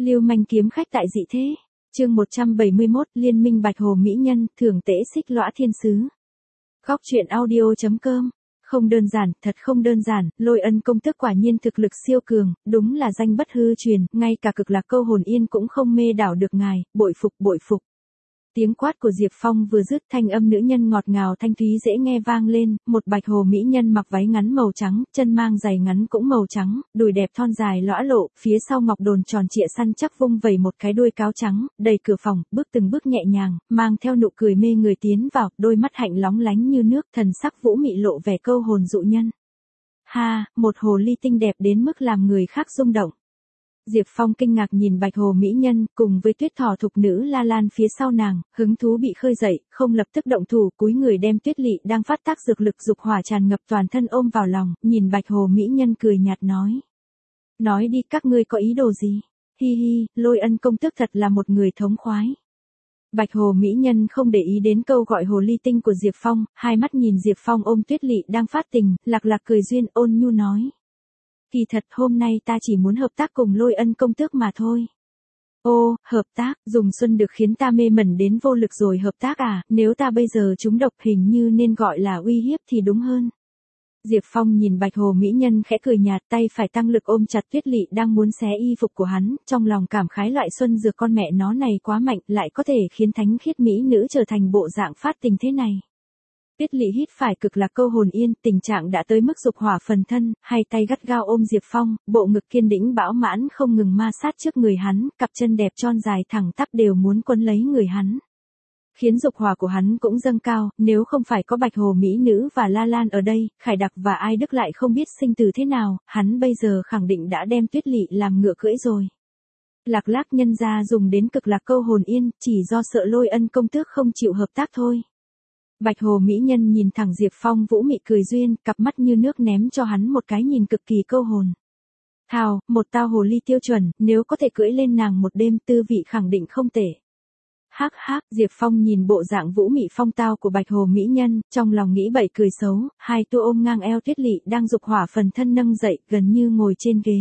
Lưu manh kiếm khách tại dị thế. Chương 171, Liên minh Bạch Hồ mỹ nhân, thưởng tễ xích lõa thiên sứ. Góc truyện audio.com. Không đơn giản, thật không đơn giản, Lôi Ân công tước quả nhiên thực lực siêu cường, đúng là danh bất hư truyền, ngay cả Cực Lạc Câu Hồn Yên cũng không mê đảo được ngài, bội phục bội phục. Tiếng quát của Diệp Phong vừa dứt, thanh âm nữ nhân ngọt ngào thanh thúy dễ nghe vang lên, một Bạch Hồ mỹ nhân mặc váy ngắn màu trắng, chân mang giày ngắn cũng màu trắng, đùi đẹp thon dài lõa lộ, phía sau ngọc đồn tròn trịa săn chắc vung vẩy một cái đuôi cáo trắng, đẩy cửa phòng, bước từng bước nhẹ nhàng, mang theo nụ cười mê người tiến vào, đôi mắt hạnh lóng lánh như nước, thần sắc vũ mị lộ vẻ câu hồn dụ nhân. Ha, một hồ ly tinh đẹp đến mức làm người khác rung động. Diệp Phong kinh ngạc nhìn Bạch Hồ mỹ nhân, cùng với Tuyết Thỏ thục nữ La Lan phía sau nàng, hứng thú bị khơi dậy, không lập tức động thủ, cúi người đem Tuyết Lị đang phát tác dược lực dục hỏa tràn ngập toàn thân ôm vào lòng, nhìn Bạch Hồ mỹ nhân cười nhạt nói. Nói đi, các ngươi có ý đồ gì? Hi hi, Lôi Ân công tước thật là một người thống khoái. Bạch Hồ mỹ nhân không để ý đến câu gọi hồ ly tinh của Diệp Phong, hai mắt nhìn Diệp Phong ôm Tuyết Lị đang phát tình, lạc lạc cười duyên ôn nhu nói. Kỳ thật hôm nay ta chỉ muốn hợp tác cùng Lôi Ân công tước mà thôi. Ô, hợp tác, dùng xuân được khiến ta mê mẩn đến vô lực rồi hợp tác à, nếu ta bây giờ trúng độc hình như nên gọi là uy hiếp thì đúng hơn. Diệp Phong nhìn Bạch Hồ mỹ nhân khẽ cười nhạt, tay phải tăng lực ôm chặt Tuyết Lị đang muốn xé y phục của hắn, trong lòng cảm khái loại xuân dược con mẹ nó này quá mạnh, lại có thể khiến thánh khiết mỹ nữ trở thành bộ dạng phát tình thế này. Tuyết Lị hít phải Cực Lạc Câu Hồn Yên, tình trạng đã tới mức dục hỏa phần thân, hai tay gắt gao ôm Diệp Phong, bộ ngực kiên đĩnh bão mãn không ngừng ma sát trước người hắn, cặp chân đẹp tròn dài thẳng tắp đều muốn quấn lấy người hắn. Khiến dục hỏa của hắn cũng dâng cao, nếu không phải có Bạch Hồ mỹ nữ và La Lan ở đây, Khải Đặc và Ai Đức lại không biết sinh từ thế nào, hắn bây giờ khẳng định đã đem Tuyết Lị làm ngựa cưỡi rồi. Lạc Lác nhân gia dùng đến Cực Lạc Câu Hồn Yên, chỉ do sợ Lôi Ân công tước không chịu hợp tác thôi. Bạch Hồ mỹ nhân nhìn thẳng Diệp Phong vũ mị cười duyên, cặp mắt như nước ném cho hắn một cái nhìn cực kỳ câu hồn. Thào, một tao hồ ly tiêu chuẩn, nếu có thể cưỡi lên nàng một đêm tư vị khẳng định không tệ. Hắc hắc, Diệp Phong nhìn bộ dạng vũ mị phong tao của Bạch Hồ mỹ nhân, trong lòng nghĩ bậy cười xấu, hai tua ôm ngang eo Tuyết Lị đang dục hỏa phần thân nâng dậy, gần như ngồi trên ghế.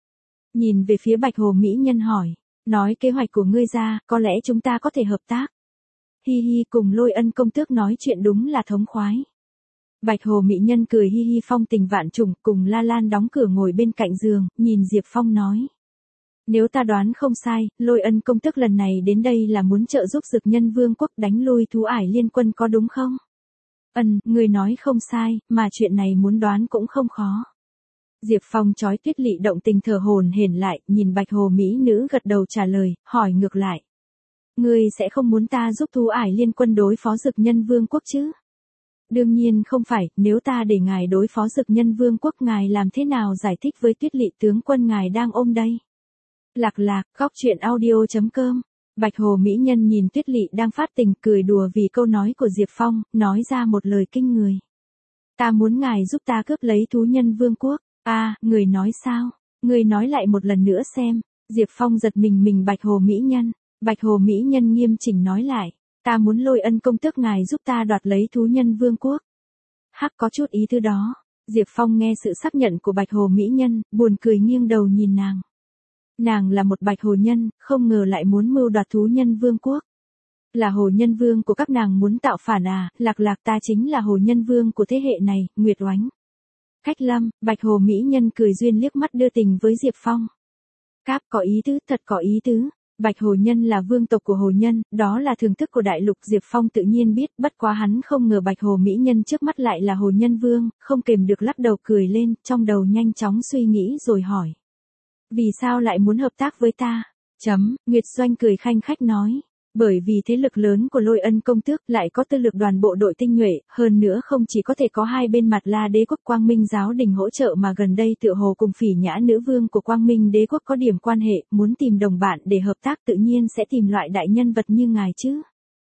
Nhìn về phía Bạch Hồ mỹ nhân hỏi, nói kế hoạch của ngươi ra, có lẽ chúng ta có thể hợp tác. Hi hi, cùng Lôi Ân công tước nói chuyện đúng là thống khoái. Bạch Hồ mỹ nhân cười hi hi, phong tình vạn trùng, cùng La Lan đóng cửa ngồi bên cạnh giường, nhìn Diệp Phong nói. Nếu ta đoán không sai, Lôi Ân công tước lần này đến đây là muốn trợ giúp Dực Nhân Vương quốc đánh lui thú ải liên quân có đúng không? Người nói không sai, mà chuyện này muốn đoán cũng không khó. Diệp Phong chói Tuyết Lị động tình thở hổn hển lại, nhìn Bạch Hồ mỹ nữ gật đầu trả lời, hỏi ngược lại. Ngươi sẽ không muốn ta giúp thú ải liên quân đối phó Dực Nhân Vương quốc chứ? Đương nhiên không phải, nếu ta để ngài đối phó Dực Nhân Vương quốc ngài làm thế nào giải thích với Tuyết Lị tướng quân ngài đang ôm đây? Lạc lạc, góc truyện audio.com. Bạch Hồ mỹ nhân nhìn Tuyết Lị đang phát tình cười đùa vì câu nói của Diệp Phong, nói ra một lời kinh người. Ta muốn ngài giúp ta cướp lấy thú nhân vương quốc. Người nói sao? Người nói lại một lần nữa xem. Diệp Phong giật mình Bạch Hồ mỹ nhân. Bạch Hồ mỹ nhân nghiêm chỉnh nói lại, ta muốn Lôi Ân công tước ngài giúp ta đoạt lấy thú nhân vương quốc. Hắc, có chút ý tứ đó. Diệp Phong nghe sự xác nhận của Bạch Hồ mỹ nhân, buồn cười nghiêng đầu nhìn nàng. Nàng là một Bạch Hồ nhân, không ngờ lại muốn mưu đoạt thú nhân vương quốc. Là Hồ nhân vương của các nàng muốn tạo phản à? Lạc lạc, ta chính là Hồ nhân vương của thế hệ này, Nguyệt Oánh. Khách Lâm, Bạch Hồ mỹ nhân cười duyên liếc mắt đưa tình với Diệp Phong. Cáp, có ý tứ, thật có ý tứ. Bạch Hồ nhân là vương tộc của Hồ nhân, đó là thưởng thức của đại lục. Diệp Phong tự nhiên biết, bất quá hắn không ngờ Bạch Hồ mỹ nhân trước mắt lại là Hồ nhân vương, không kềm được lắc đầu cười lên, trong đầu nhanh chóng suy nghĩ rồi hỏi. Vì sao lại muốn hợp tác với ta? Nguyệt Doanh cười khanh khách nói. Bởi vì thế lực lớn của Lôi Ân công tước lại có tư lực đoàn bộ đội tinh nhuệ, hơn nữa không chỉ có thể có hai bên mặt La đế quốc Quang Minh giáo đình hỗ trợ mà gần đây tựa hồ cùng Phỉ Nhã nữ vương của Quang Minh đế quốc có điểm quan hệ, muốn tìm đồng bạn để hợp tác tự nhiên sẽ tìm loại đại nhân vật như ngài chứ.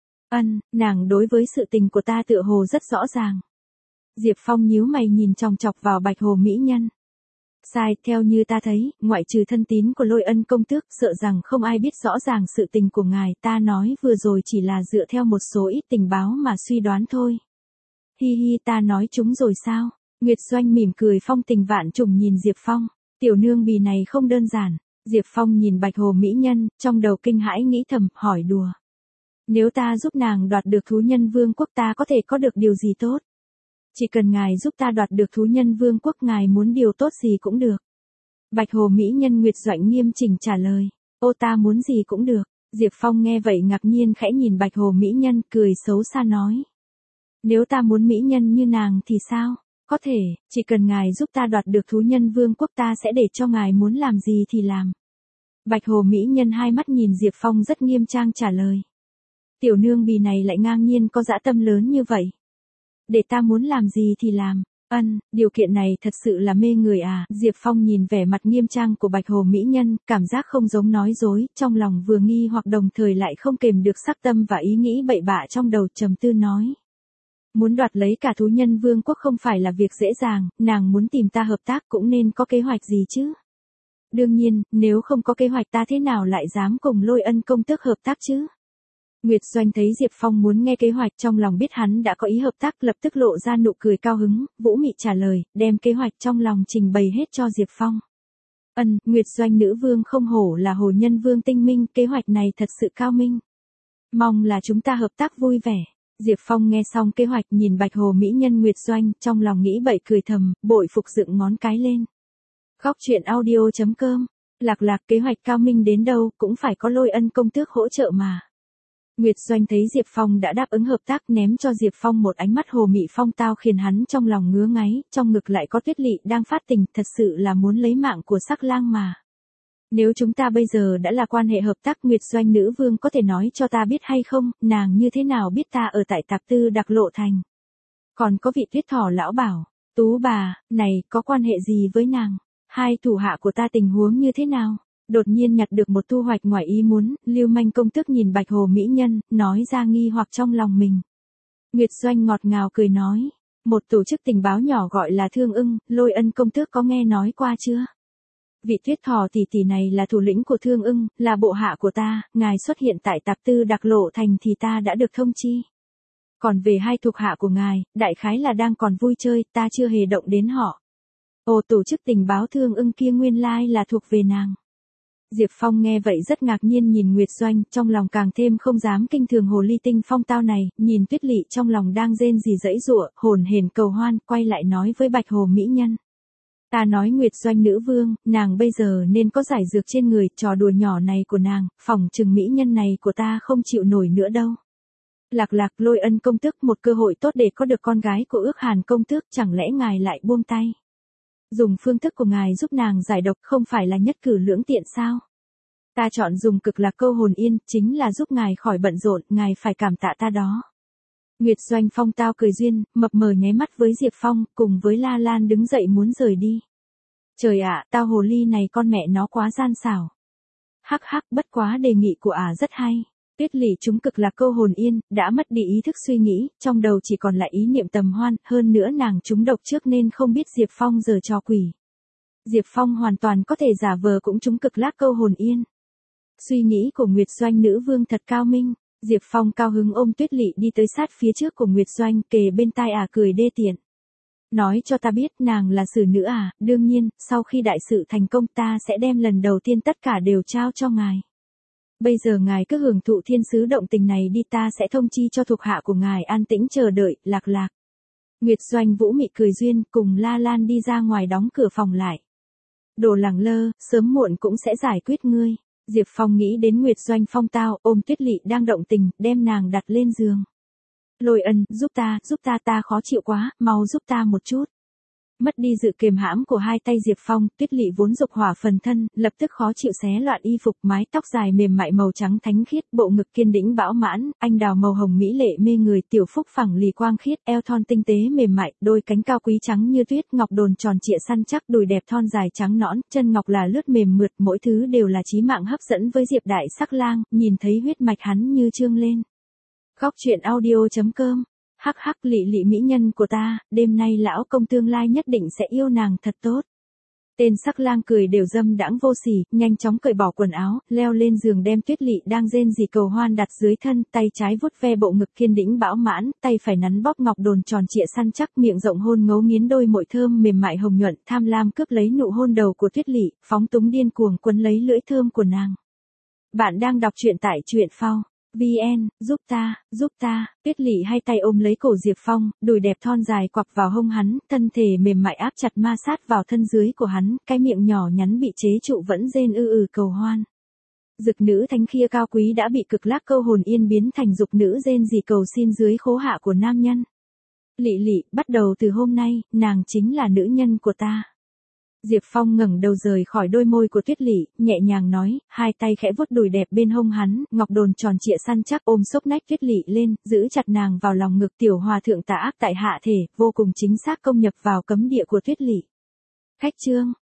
Nàng đối với sự tình của ta tựa hồ rất rõ ràng. Diệp Phong nhíu mày nhìn chòng chọc vào Bạch Hồ mỹ nhân. Sai, theo như ta thấy, ngoại trừ thân tín của Lôi Ân công tước, sợ rằng không ai biết rõ ràng sự tình của ngài, ta nói vừa rồi chỉ là dựa theo một số ít tình báo mà suy đoán thôi. Hi hi, ta nói chúng rồi sao? Nguyệt Doanh mỉm cười phong tình vạn trùng nhìn Diệp Phong, tiểu nương bì này không đơn giản. Diệp Phong nhìn Bạch Hồ mỹ nhân, trong đầu kinh hãi nghĩ thầm, hỏi đùa. Nếu ta giúp nàng đoạt được thú nhân vương quốc ta có thể có được điều gì tốt? Chỉ cần ngài giúp ta đoạt được thú nhân vương quốc ngài muốn điều tốt gì cũng được. Bạch Hồ mỹ nhân Nguyệt Doãnh nghiêm chỉnh trả lời. Ô ta muốn gì cũng được. Diệp Phong nghe vậy ngạc nhiên khẽ nhìn Bạch Hồ mỹ nhân cười xấu xa nói. Nếu ta muốn mỹ nhân như nàng thì sao? Có thể, chỉ cần ngài giúp ta đoạt được thú nhân vương quốc ta sẽ để cho ngài muốn làm gì thì làm. Bạch Hồ mỹ nhân hai mắt nhìn Diệp Phong rất nghiêm trang trả lời. Tiểu nương bì này lại ngang nhiên có dã tâm lớn như vậy. Để ta muốn làm gì thì làm. Điều kiện này thật sự là mê người à. Diệp Phong nhìn vẻ mặt nghiêm trang của Bạch Hồ mỹ nhân, cảm giác không giống nói dối, trong lòng vừa nghi hoặc đồng thời lại không kềm được sắc tâm và ý nghĩ bậy bạ trong đầu trầm tư nói. Muốn đoạt lấy cả thú nhân vương quốc không phải là việc dễ dàng, nàng muốn tìm ta hợp tác cũng nên có kế hoạch gì chứ. Đương nhiên, nếu không có kế hoạch ta thế nào lại dám cùng Lôi Ân công tước hợp tác chứ. Nguyệt Doanh thấy Diệp Phong muốn nghe kế hoạch trong lòng biết hắn đã có ý hợp tác lập tức lộ ra nụ cười cao hứng, vũ mị trả lời, đem kế hoạch trong lòng trình bày hết cho Diệp Phong. Nguyệt Doanh nữ vương không hổ là hồ nhân vương tinh minh, kế hoạch này thật sự cao minh. Mong là chúng ta hợp tác vui vẻ. Diệp Phong nghe xong kế hoạch nhìn Bạch Hồ mỹ nhân Nguyệt Doanh, trong lòng nghĩ bậy cười thầm, bội phục dựng ngón cái lên. Góc truyện audio.com, lạc kế hoạch cao minh đến đâu cũng phải có Lôi Ân công tước hỗ trợ mà. Nguyệt Doanh thấy Diệp Phong đã đáp ứng hợp tác ném cho Diệp Phong một ánh mắt hồ mị phong tao khiến hắn trong lòng ngứa ngáy, trong ngực lại có Tuyết Lị đang phát tình, thật sự là muốn lấy mạng của sắc lang mà. Nếu chúng ta bây giờ đã là quan hệ hợp tác Nguyệt Doanh nữ vương có thể nói cho ta biết hay không, nàng như thế nào biết ta ở tại Tạp Tư Đặc Lộ Thành. Còn có vị Tuyết Thỏ lão bảo, Tú bà, này có quan hệ gì với nàng? Hai thủ hạ của ta tình huống như thế nào? Đột nhiên nhặt được một thu hoạch ngoài ý muốn, Lưu Manh công tước nhìn Bạch Hồ mỹ nhân, nói ra nghi hoặc trong lòng mình. Nguyệt Doanh ngọt ngào cười nói, một tổ chức tình báo nhỏ gọi là Thương Ưng, Lôi Ân công tước có nghe nói qua chưa? Vị Tuyết Thỏ tỷ tỷ này là thủ lĩnh của Thương Ưng, là bộ hạ của ta, ngài xuất hiện tại Tạp Tư Đặc Lộ Thành thì ta đã được thông chi. Còn về hai thuộc hạ của ngài, đại khái là đang còn vui chơi, ta chưa hề động đến họ. Ồ, tổ chức tình báo Thương Ưng kia nguyên lai là thuộc về nàng. Diệp Phong nghe vậy rất ngạc nhiên nhìn Nguyệt Doanh, trong lòng càng thêm không dám kinh thường hồ ly tinh phong tao này, nhìn Tuyết Lị trong lòng đang rên rỉ giãy giụa, hồn hển cầu hoan, quay lại nói với Bạch Hồ mỹ nhân. Ta nói Nguyệt Doanh nữ vương, nàng bây giờ nên có giải dược trên người, trò đùa nhỏ này của nàng, phỏng chừng mỹ nhân này của ta không chịu nổi nữa đâu. Lạc Lôi Ân công tước một cơ hội tốt để có được con gái của Ước Hàn công tước, chẳng lẽ ngài lại buông tay? Dùng phương thức của ngài giúp nàng giải độc không phải là nhất cử lưỡng tiện sao? Ta chọn dùng cực lạc câu hồn yên, chính là giúp ngài khỏi bận rộn, ngài phải cảm tạ ta đó. Nguyệt Doanh phong tao cười duyên, mập mờ nháy mắt với Diệp Phong, cùng với La Lan đứng dậy muốn rời đi. Trời ạ, tao hồ ly này con mẹ nó quá gian xảo. Hắc, bất quá đề nghị của rất hay. Tuyết Lị chúng cực lạc câu hồn yên, đã mất đi ý thức suy nghĩ, trong đầu chỉ còn lại ý niệm tầm hoan, hơn nữa nàng trúng độc trước nên không biết Diệp Phong giở trò quỷ. Diệp Phong hoàn toàn có thể giả vờ cũng trúng cực lạc câu hồn yên. Suy nghĩ của Nguyệt Doanh nữ vương thật cao minh. Diệp Phong cao hứng ôm Tuyết Lị đi tới sát phía trước của Nguyệt Doanh, kề bên tai cười đê tiện. Nói cho ta biết nàng là xử nữ đương nhiên, sau khi đại sự thành công ta sẽ đem lần đầu tiên tất cả đều trao cho ngài. Bây giờ ngài cứ hưởng thụ thiên sứ động tình này đi, ta sẽ thông chi cho thuộc hạ của ngài an tĩnh chờ đợi. Lạc. Nguyệt Doanh vũ mị cười duyên, cùng La Lan đi ra ngoài đóng cửa phòng lại. Đồ lẳng lơ, sớm muộn cũng sẽ giải quyết ngươi. Diệp Phong nghĩ đến Nguyệt Doanh phong tao, ôm Tuyết Lị đang động tình, đem nàng đặt lên giường. Lôi Ân, giúp ta, ta khó chịu quá, mau giúp ta một chút. Mất đi sự kiềm hãm của hai tay Diệp Phong, Tuyết Lị vốn dục hỏa phần thân, lập tức khó chịu xé loạn y phục, mái tóc dài mềm mại màu trắng thánh khiết, bộ ngực kiên đĩnh bão mãn, anh đào màu hồng mỹ lệ mê người, tiểu phúc phẳng lì quang khiết, eo thon tinh tế mềm mại, đôi cánh cao quý trắng như tuyết, ngọc đồn tròn trịa săn chắc, đùi đẹp thon dài trắng nõn, chân ngọc là lướt mềm mượt, mỗi thứ đều là chí mạng hấp dẫn với Diệp đại sắc lang, nhìn thấy huyết mạch hắn như trương lên. Góc truyện audio.com. Lị mỹ nhân của ta, đêm nay lão công tương lai nhất định sẽ yêu nàng thật tốt. Tên sắc lang cười đều dâm đãng vô sỉ, nhanh chóng cởi bỏ quần áo, leo lên giường đem Tuyết Lị đang rên rỉ cầu hoan đặt dưới thân, tay trái vuốt ve bộ ngực kiên đĩnh bão mãn, tay phải nắn bóp ngọc đồn tròn trịa săn chắc, miệng rộng hôn ngấu nghiến đôi môi thơm mềm mại hồng nhuận, tham lam cướp lấy nụ hôn đầu của Tuyết Lị, phóng túng điên cuồng quấn lấy lưỡi thơm của nàng. Bạn đang đọc truyện tại truyện phao VN, giúp ta, Tuyết Lị hai tay ôm lấy cổ Diệp Phong, đùi đẹp thon dài quặp vào hông hắn, thân thể mềm mại áp chặt ma sát vào thân dưới của hắn, cái miệng nhỏ nhắn bị chế trụ vẫn rên cầu hoan. Dực nữ thánh khia cao quý đã bị cực lạc câu hồn yên biến thành dục nữ rên rỉ cầu xin dưới khố hạ của nam nhân. Lị Lị, bắt đầu từ hôm nay, nàng chính là nữ nhân của ta. Diệp Phong ngẩng đầu rời khỏi đôi môi của Tuyết Lị, nhẹ nhàng nói, hai tay khẽ vuốt đùi đẹp bên hông hắn, ngọc đồn tròn trịa săn chắc ôm xốc nách Tuyết Lị lên, giữ chặt nàng vào lòng ngực. Tiểu hòa thượng tà ác tại hạ thể, vô cùng chính xác công nhập vào cấm địa của Tuyết Lị. Khách chương.